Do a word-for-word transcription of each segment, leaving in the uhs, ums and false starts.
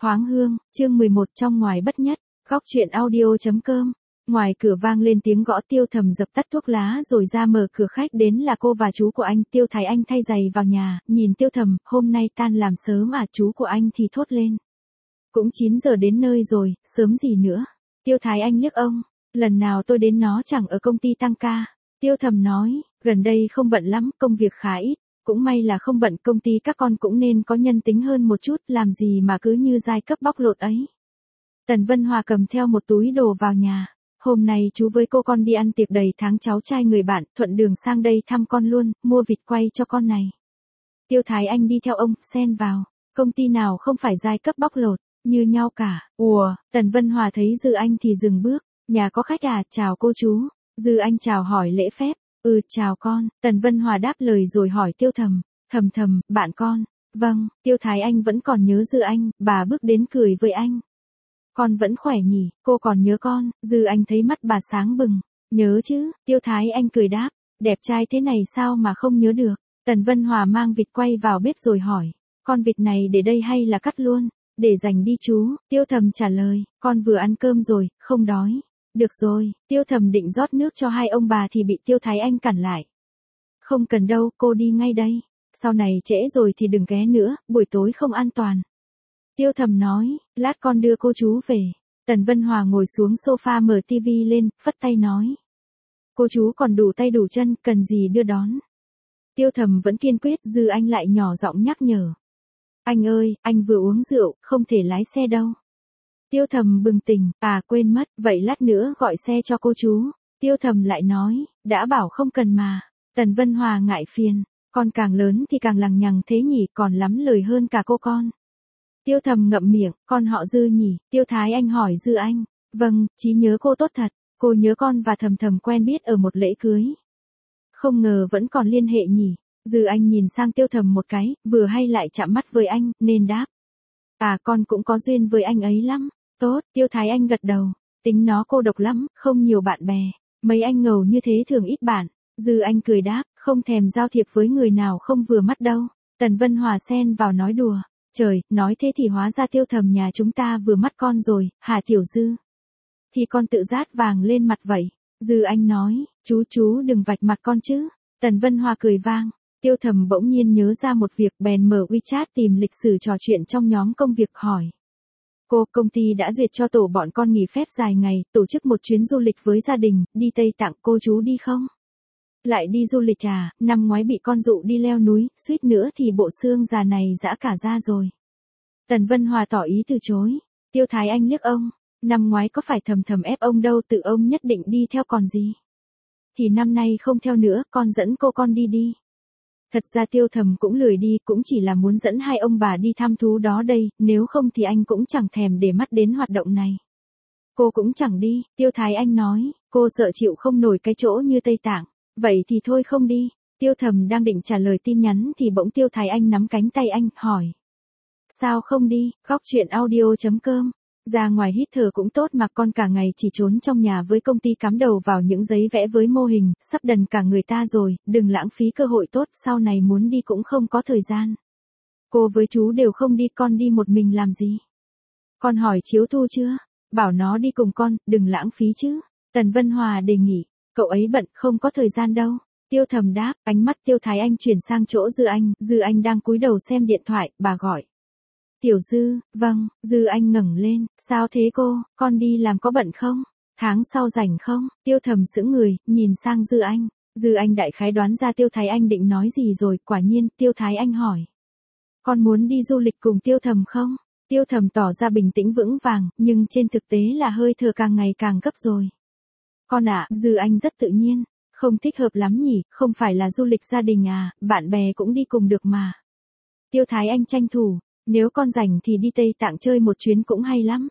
Thoáng hương, chương mười một trong ngoài bất nhất, góc truyện audio.com. Ngoài cửa vang lên tiếng gõ. Tiêu Thầm dập tắt thuốc lá rồi ra mở cửa khách. Đến là cô và chú của anh. Tiêu Thái Anh thay giày vào nhà, nhìn Tiêu Thầm, hôm nay tan làm sớm à? Chú của anh thì thốt lên. Cũng chín giờ đến nơi rồi, sớm gì nữa. Tiêu Thái Anh liếc ông, lần nào tôi đến nó chẳng ở công ty tăng ca. Tiêu Thầm nói, gần đây không bận lắm, công việc khá ít. Cũng may là không bận, công ty các con cũng nên có nhân tính hơn một chút, làm gì mà cứ như giai cấp bóc lột ấy. Tần Vân Hòa cầm theo một túi đồ vào nhà. Hôm nay chú với cô con đi ăn tiệc đầy tháng cháu trai người bạn, thuận đường sang đây thăm con luôn, mua vịt quay cho con này. Tiêu Thái Anh đi theo ông, xen vào, công ty nào không phải giai cấp bóc lột, như nhau cả. Ùa, Tần Vân Hòa thấy Dư Anh thì dừng bước, nhà có khách à? Chào cô chú. Dư Anh chào hỏi lễ phép. Ừ, chào con. Tần Vân Hòa đáp lời rồi hỏi Tiêu Thầm. Thầm Thầm, bạn con. Vâng. Tiêu Thái Anh vẫn còn nhớ Dư Anh, bà bước đến cười với anh. Con vẫn khỏe nhỉ, cô còn nhớ con. Dư Anh thấy mắt bà sáng bừng. Nhớ chứ. Tiêu Thái Anh cười đáp. Đẹp trai thế này sao mà không nhớ được. Tần Vân Hòa mang vịt quay vào bếp rồi hỏi. Con vịt này để đây hay là cắt luôn? Để dành đi chú. Tiêu Thầm trả lời. Con vừa ăn cơm rồi, không đói. Được rồi. Tiêu Thầm định rót nước cho hai ông bà thì bị Tiêu Thái Anh cản lại. Không cần đâu, cô đi ngay đây. Sau này trễ rồi thì đừng ghé nữa, buổi tối không an toàn. Tiêu Thầm nói, lát con đưa cô chú về. Tần Vân Hòa ngồi xuống sofa mở tivi lên, phất tay nói. Cô chú còn đủ tay đủ chân, cần gì đưa đón. Tiêu Thầm vẫn kiên quyết. Dư Anh lại nhỏ giọng nhắc nhở. Anh ơi, anh vừa uống rượu, không thể lái xe đâu. Tiêu Thầm bừng tỉnh, à quên mất, vậy lát nữa gọi xe cho cô chú. Tiêu Thầm lại nói, đã bảo không cần mà. Tần Vân Hòa ngại phiền, con càng lớn thì càng lằng nhằng thế nhỉ, còn lắm lời hơn cả cô con. Tiêu Thầm ngậm miệng, con họ Dư nhỉ? Tiêu Thái Anh hỏi Dư Anh. Vâng, trí nhớ cô tốt thật, cô nhớ con và Thầm Thầm quen biết ở một lễ cưới. Không ngờ vẫn còn liên hệ nhỉ? Dư Anh nhìn sang Tiêu Thầm một cái, vừa hay lại chạm mắt với anh, nên đáp. À con cũng có duyên với anh ấy lắm. Tốt, Tiêu Thái Anh gật đầu. Tính nó cô độc lắm, không nhiều bạn bè. Mấy anh ngầu như thế thường ít bạn. Dư Anh cười đáp, không thèm giao thiệp với người nào không vừa mắt đâu. Tần Vân Hòa xen vào nói đùa. Trời, nói thế thì hóa ra Tiêu Thầm nhà chúng ta vừa mắt con rồi, hả Tiểu Dư? Thì con tự rát vàng lên mặt vậy. Dư Anh nói, chú chú đừng vạch mặt con chứ. Tần Vân Hòa cười vang. Tiêu Thầm bỗng nhiên nhớ ra một việc, bèn mở WeChat tìm lịch sử trò chuyện trong nhóm công việc hỏi. Cô, công ty đã duyệt cho tổ bọn con nghỉ phép dài ngày, tổ chức một chuyến du lịch với gia đình, đi Tây Tạng, cô chú đi không? Lại đi du lịch à? Năm ngoái bị con dụ đi leo núi, suýt nữa thì bộ xương già này giã cả ra rồi. Tần Vân Hòa tỏ ý từ chối. Tiêu Thái Anh liếc ông. Năm ngoái có phải Thầm Thầm ép ông đâu, tự ông nhất định đi theo còn gì. Thì năm nay không theo nữa, con dẫn cô con đi đi. Thật ra Tiêu Thầm cũng lười đi, cũng chỉ là muốn dẫn hai ông bà đi thăm thú đó đây, nếu không thì anh cũng chẳng thèm để mắt đến hoạt động này. Cô cũng chẳng đi. Tiêu Thái Anh nói, cô sợ chịu không nổi cái chỗ như Tây Tạng. Vậy thì thôi không đi. Tiêu Thầm đang định trả lời tin nhắn thì bỗng Tiêu Thái Anh nắm cánh tay anh, hỏi. Sao không đi? Góc truyện audio.com. Ra ngoài hít thở cũng tốt mà, con cả ngày chỉ trốn trong nhà với công ty cắm đầu vào những giấy vẽ với mô hình, sắp đần cả người ta rồi, đừng lãng phí cơ hội tốt, sau này muốn đi cũng không có thời gian. Cô với chú đều không đi, con đi một mình làm gì? Con hỏi Chiếu Thu chưa? Bảo nó đi cùng con, đừng lãng phí chứ. Tần Vân Hòa đề nghị, cậu ấy bận, không có thời gian đâu. Tiêu Thầm đáp, ánh mắt Tiêu Thái Anh chuyển sang chỗ Dư Anh, Dư Anh đang cúi đầu xem điện thoại, bà gọi. Tiểu Dư, vâng. Dư Anh ngẩng lên, sao thế cô, con đi làm có bận không? Tháng sau rảnh không? Tiêu Thầm sững người, nhìn sang Dư Anh. Dư Anh đại khái đoán ra Tiêu Thái Anh định nói gì rồi, quả nhiên, Tiêu Thái Anh hỏi. Con muốn đi du lịch cùng Tiêu Thầm không? Tiêu Thầm tỏ ra bình tĩnh vững vàng, nhưng trên thực tế là hơi thở càng ngày càng gấp rồi. Con ạ, à, Dư Anh rất tự nhiên, không thích hợp lắm nhỉ, không phải là du lịch gia đình à, bạn bè cũng đi cùng được mà. Tiêu Thái Anh tranh thủ. Nếu con rảnh thì đi Tây Tạng chơi một chuyến cũng hay lắm.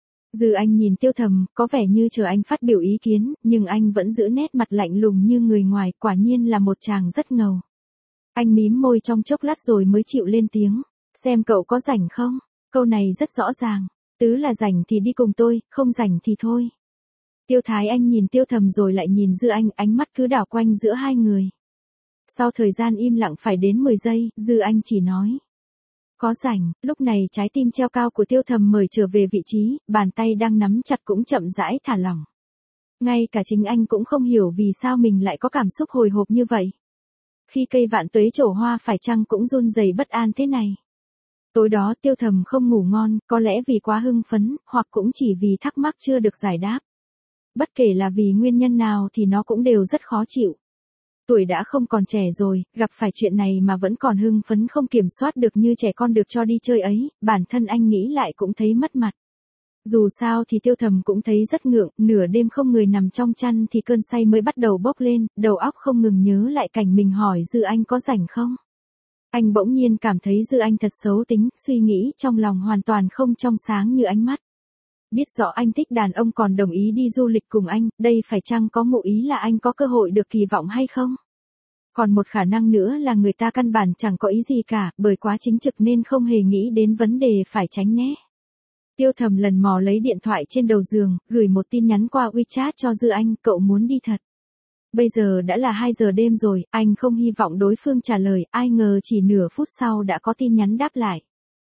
Dư Anh nhìn Tiêu Thầm, có vẻ như chờ anh phát biểu ý kiến, nhưng anh vẫn giữ nét mặt lạnh lùng như người ngoài, quả nhiên là một chàng rất ngầu. Anh mím môi trong chốc lát rồi mới chịu lên tiếng. Xem cậu có rảnh không? Câu này rất rõ ràng. Tứ là rảnh thì đi cùng tôi, không rảnh thì thôi. Tiêu Thái Anh nhìn Tiêu Thầm rồi lại nhìn Dư Anh, ánh mắt cứ đảo quanh giữa hai người. Sau thời gian im lặng phải đến mười giây, Dư Anh chỉ nói. Có rảnh, lúc này trái tim treo cao của Tiêu Thầm mời trở về vị trí, bàn tay đang nắm chặt cũng chậm rãi thả lỏng. Ngay cả chính anh cũng không hiểu vì sao mình lại có cảm xúc hồi hộp như vậy. Khi cây vạn tuế trổ hoa phải chăng cũng run rẩy bất an thế này. Tối đó Tiêu Thầm không ngủ ngon, có lẽ vì quá hưng phấn, hoặc cũng chỉ vì thắc mắc chưa được giải đáp. Bất kể là vì nguyên nhân nào thì nó cũng đều rất khó chịu. Tuổi đã không còn trẻ rồi, gặp phải chuyện này mà vẫn còn hưng phấn không kiểm soát được như trẻ con được cho đi chơi ấy, bản thân anh nghĩ lại cũng thấy mất mặt. Dù sao thì Tiêu Thầm cũng thấy rất ngượng, nửa đêm không người nằm trong chăn thì cơn say mới bắt đầu bốc lên, đầu óc không ngừng nhớ lại cảnh mình hỏi Dư Anh có rảnh không. Anh bỗng nhiên cảm thấy Dư Anh thật xấu tính, suy nghĩ trong lòng hoàn toàn không trong sáng như ánh mắt. Biết rõ anh thích đàn ông còn đồng ý đi du lịch cùng anh, đây phải chăng có ngụ ý là anh có cơ hội được kỳ vọng hay không? Còn một khả năng nữa là người ta căn bản chẳng có ý gì cả, bởi quá chính trực nên không hề nghĩ đến vấn đề phải tránh né. Tiêu Thầm lần mò lấy điện thoại trên đầu giường, gửi một tin nhắn qua WeChat cho Dư Anh, cậu muốn đi thật. Bây giờ đã là hai giờ đêm rồi, anh không hy vọng đối phương trả lời, ai ngờ chỉ nửa phút sau đã có tin nhắn đáp lại.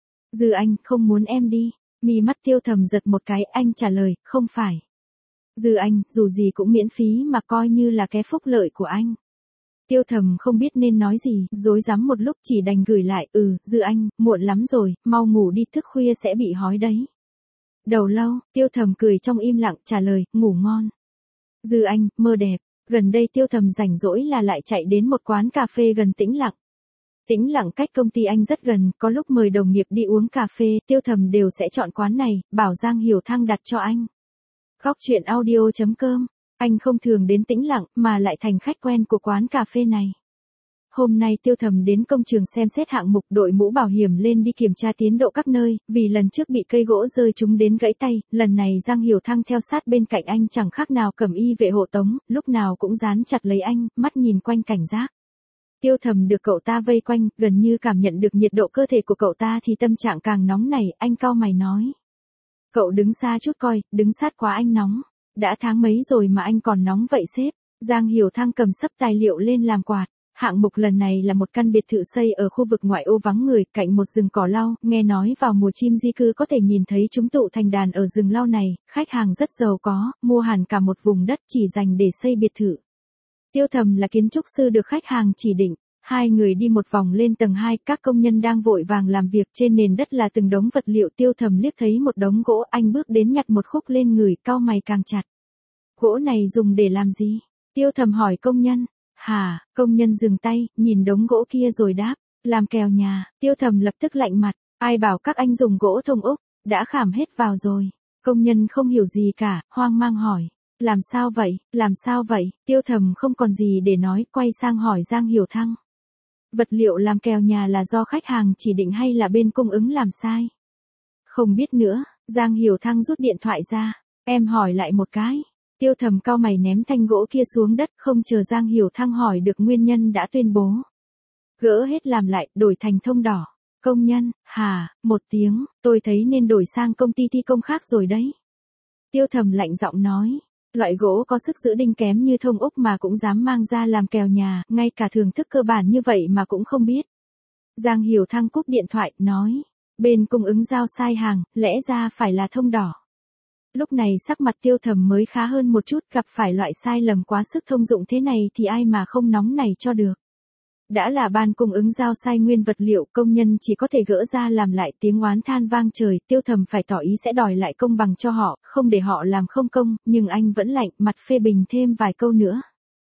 Dư Anh, không muốn em đi. Mi mắt Tiêu Thầm giật một cái, anh trả lời, không phải. Dư Anh, dù gì cũng miễn phí mà coi như là cái phúc lợi của anh. Tiêu Thầm không biết nên nói gì, rối rắm một lúc chỉ đành gửi lại, ừ, Dư Anh, muộn lắm rồi, mau ngủ đi, thức khuya sẽ bị hói đấy. Đầu lâu, Tiêu Thầm cười trong im lặng, trả lời, ngủ ngon. Dư Anh, mơ đẹp. Gần đây Tiêu Thầm rảnh rỗi là lại chạy đến một quán cà phê gần Tĩnh Lặng. Tĩnh Lặng cách công ty anh rất gần, có lúc mời đồng nghiệp đi uống cà phê, Tiêu Thầm đều sẽ chọn quán này, bảo Giang Hiểu Thăng đặt cho anh. Góc truyện audio chấm com, anh không thường đến Tĩnh Lặng mà lại thành khách quen của quán cà phê này. Hôm nay Tiêu Thầm đến công trường xem xét hạng mục, đội mũ bảo hiểm lên đi kiểm tra tiến độ các nơi, vì lần trước bị cây gỗ rơi trúng đến gãy tay, lần này Giang Hiểu Thăng theo sát bên cạnh anh chẳng khác nào cầm y vệ hộ tống, lúc nào cũng dán chặt lấy anh, mắt nhìn quanh cảnh giác. Tiêu Thầm được cậu ta vây quanh, gần như cảm nhận được nhiệt độ cơ thể của cậu ta thì tâm trạng càng nóng nảy, anh cau mày nói. Cậu đứng xa chút coi, đứng sát quá anh nóng. Đã tháng mấy rồi mà anh còn nóng vậy sếp. Giang Hiểu Thăng cầm sấp tài liệu lên làm quạt. Hạng mục lần này là một căn biệt thự xây ở khu vực ngoại ô vắng người, cạnh một rừng cỏ lau, nghe nói vào mùa chim di cư có thể nhìn thấy chúng tụ thành đàn ở rừng lau này, khách hàng rất giàu có, mua hẳn cả một vùng đất chỉ dành để xây biệt thự. Tiêu Thầm là kiến trúc sư được khách hàng chỉ định. Hai người đi một vòng lên tầng hai, các công nhân đang vội vàng làm việc, trên nền đất là từng đống vật liệu. Tiêu Thầm liếc thấy một đống gỗ, anh bước đến nhặt một khúc lên người, cau mày càng chặt. Gỗ này dùng để làm gì? Tiêu Thầm hỏi công nhân. Hả? Công nhân dừng tay, nhìn đống gỗ kia rồi đáp. Làm kèo nhà. Tiêu Thầm lập tức lạnh mặt. Ai bảo các anh dùng gỗ thông úc? Đã khảm hết vào rồi. Công nhân không hiểu gì cả, hoang mang hỏi. Làm sao vậy? Làm sao vậy? Tiêu Thầm không còn gì để nói, quay sang hỏi Giang Hiểu Thăng. Vật liệu làm kèo nhà là do khách hàng chỉ định hay là bên cung ứng làm sai? Không biết nữa, Giang Hiểu Thăng rút điện thoại ra. Em hỏi lại một cái. Tiêu Thầm cau mày ném thanh gỗ kia xuống đất, không chờ Giang Hiểu Thăng hỏi được nguyên nhân đã tuyên bố. Gỡ hết làm lại, đổi thành thông đỏ. Công nhân, hà, một tiếng, tôi thấy nên đổi sang công ty thi công khác rồi đấy. Tiêu Thầm lạnh giọng nói. Loại gỗ có sức giữ đinh kém như thông úc mà cũng dám mang ra làm kèo nhà, ngay cả thưởng thức cơ bản như vậy mà cũng không biết. Giang Hiểu Thăng cúp điện thoại, nói. Bên cung ứng giao sai hàng, lẽ ra phải là thông đỏ. Lúc này sắc mặt Tiêu Thầm mới khá hơn một chút, gặp phải loại sai lầm quá sức thông dụng thế này thì ai mà không nóng này cho được. Đã là ban cung ứng giao sai nguyên vật liệu, công nhân chỉ có thể gỡ ra làm lại, tiếng oán than vang trời. Tiêu Thầm phải tỏ ý sẽ đòi lại công bằng cho họ, không để họ làm không công, nhưng anh vẫn lạnh mặt phê bình thêm vài câu nữa.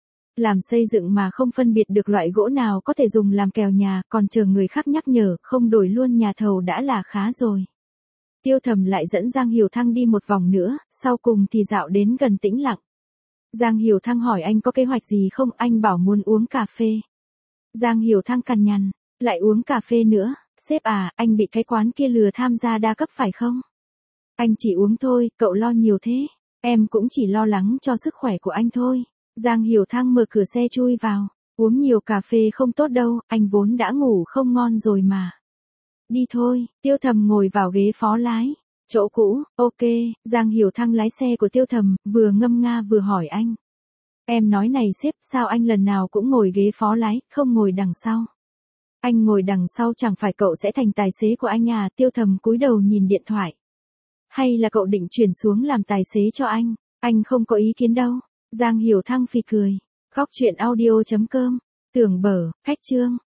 Làm xây dựng mà không phân biệt được loại gỗ nào có thể dùng làm kèo nhà, còn chờ người khác nhắc nhở, không đổi luôn nhà thầu đã là khá rồi. Tiêu Thầm lại dẫn Giang Hiểu Thăng đi một vòng nữa, sau cùng thì dạo đến gần Tĩnh Lặng. Giang Hiểu Thăng hỏi anh có kế hoạch gì không, anh bảo muốn uống cà phê. Giang Hiểu Thăng cằn nhằn, lại uống cà phê nữa, sếp à, anh bị cái quán kia lừa tham gia đa cấp phải không? Anh chỉ uống thôi, cậu lo nhiều thế, em cũng chỉ lo lắng cho sức khỏe của anh thôi. Giang Hiểu Thăng mở cửa xe chui vào, uống nhiều cà phê không tốt đâu, anh vốn đã ngủ không ngon rồi mà. Đi thôi, Tiêu Thầm ngồi vào ghế phó lái, chỗ cũ, ok, Giang Hiểu Thăng lái xe của Tiêu Thầm, vừa ngâm nga vừa hỏi anh. Em nói này sếp, sao anh lần nào cũng ngồi ghế phó lái, không ngồi đằng sau? Anh ngồi đằng sau chẳng phải cậu sẽ thành tài xế của anh à, Tiêu Thầm cúi đầu nhìn điện thoại. Hay là cậu định chuyển xuống làm tài xế cho anh? Anh không có ý kiến đâu. Giang Hiểu Thăng phì cười. Khóc chuyện audio chấm com. Tưởng Bở, khách chương.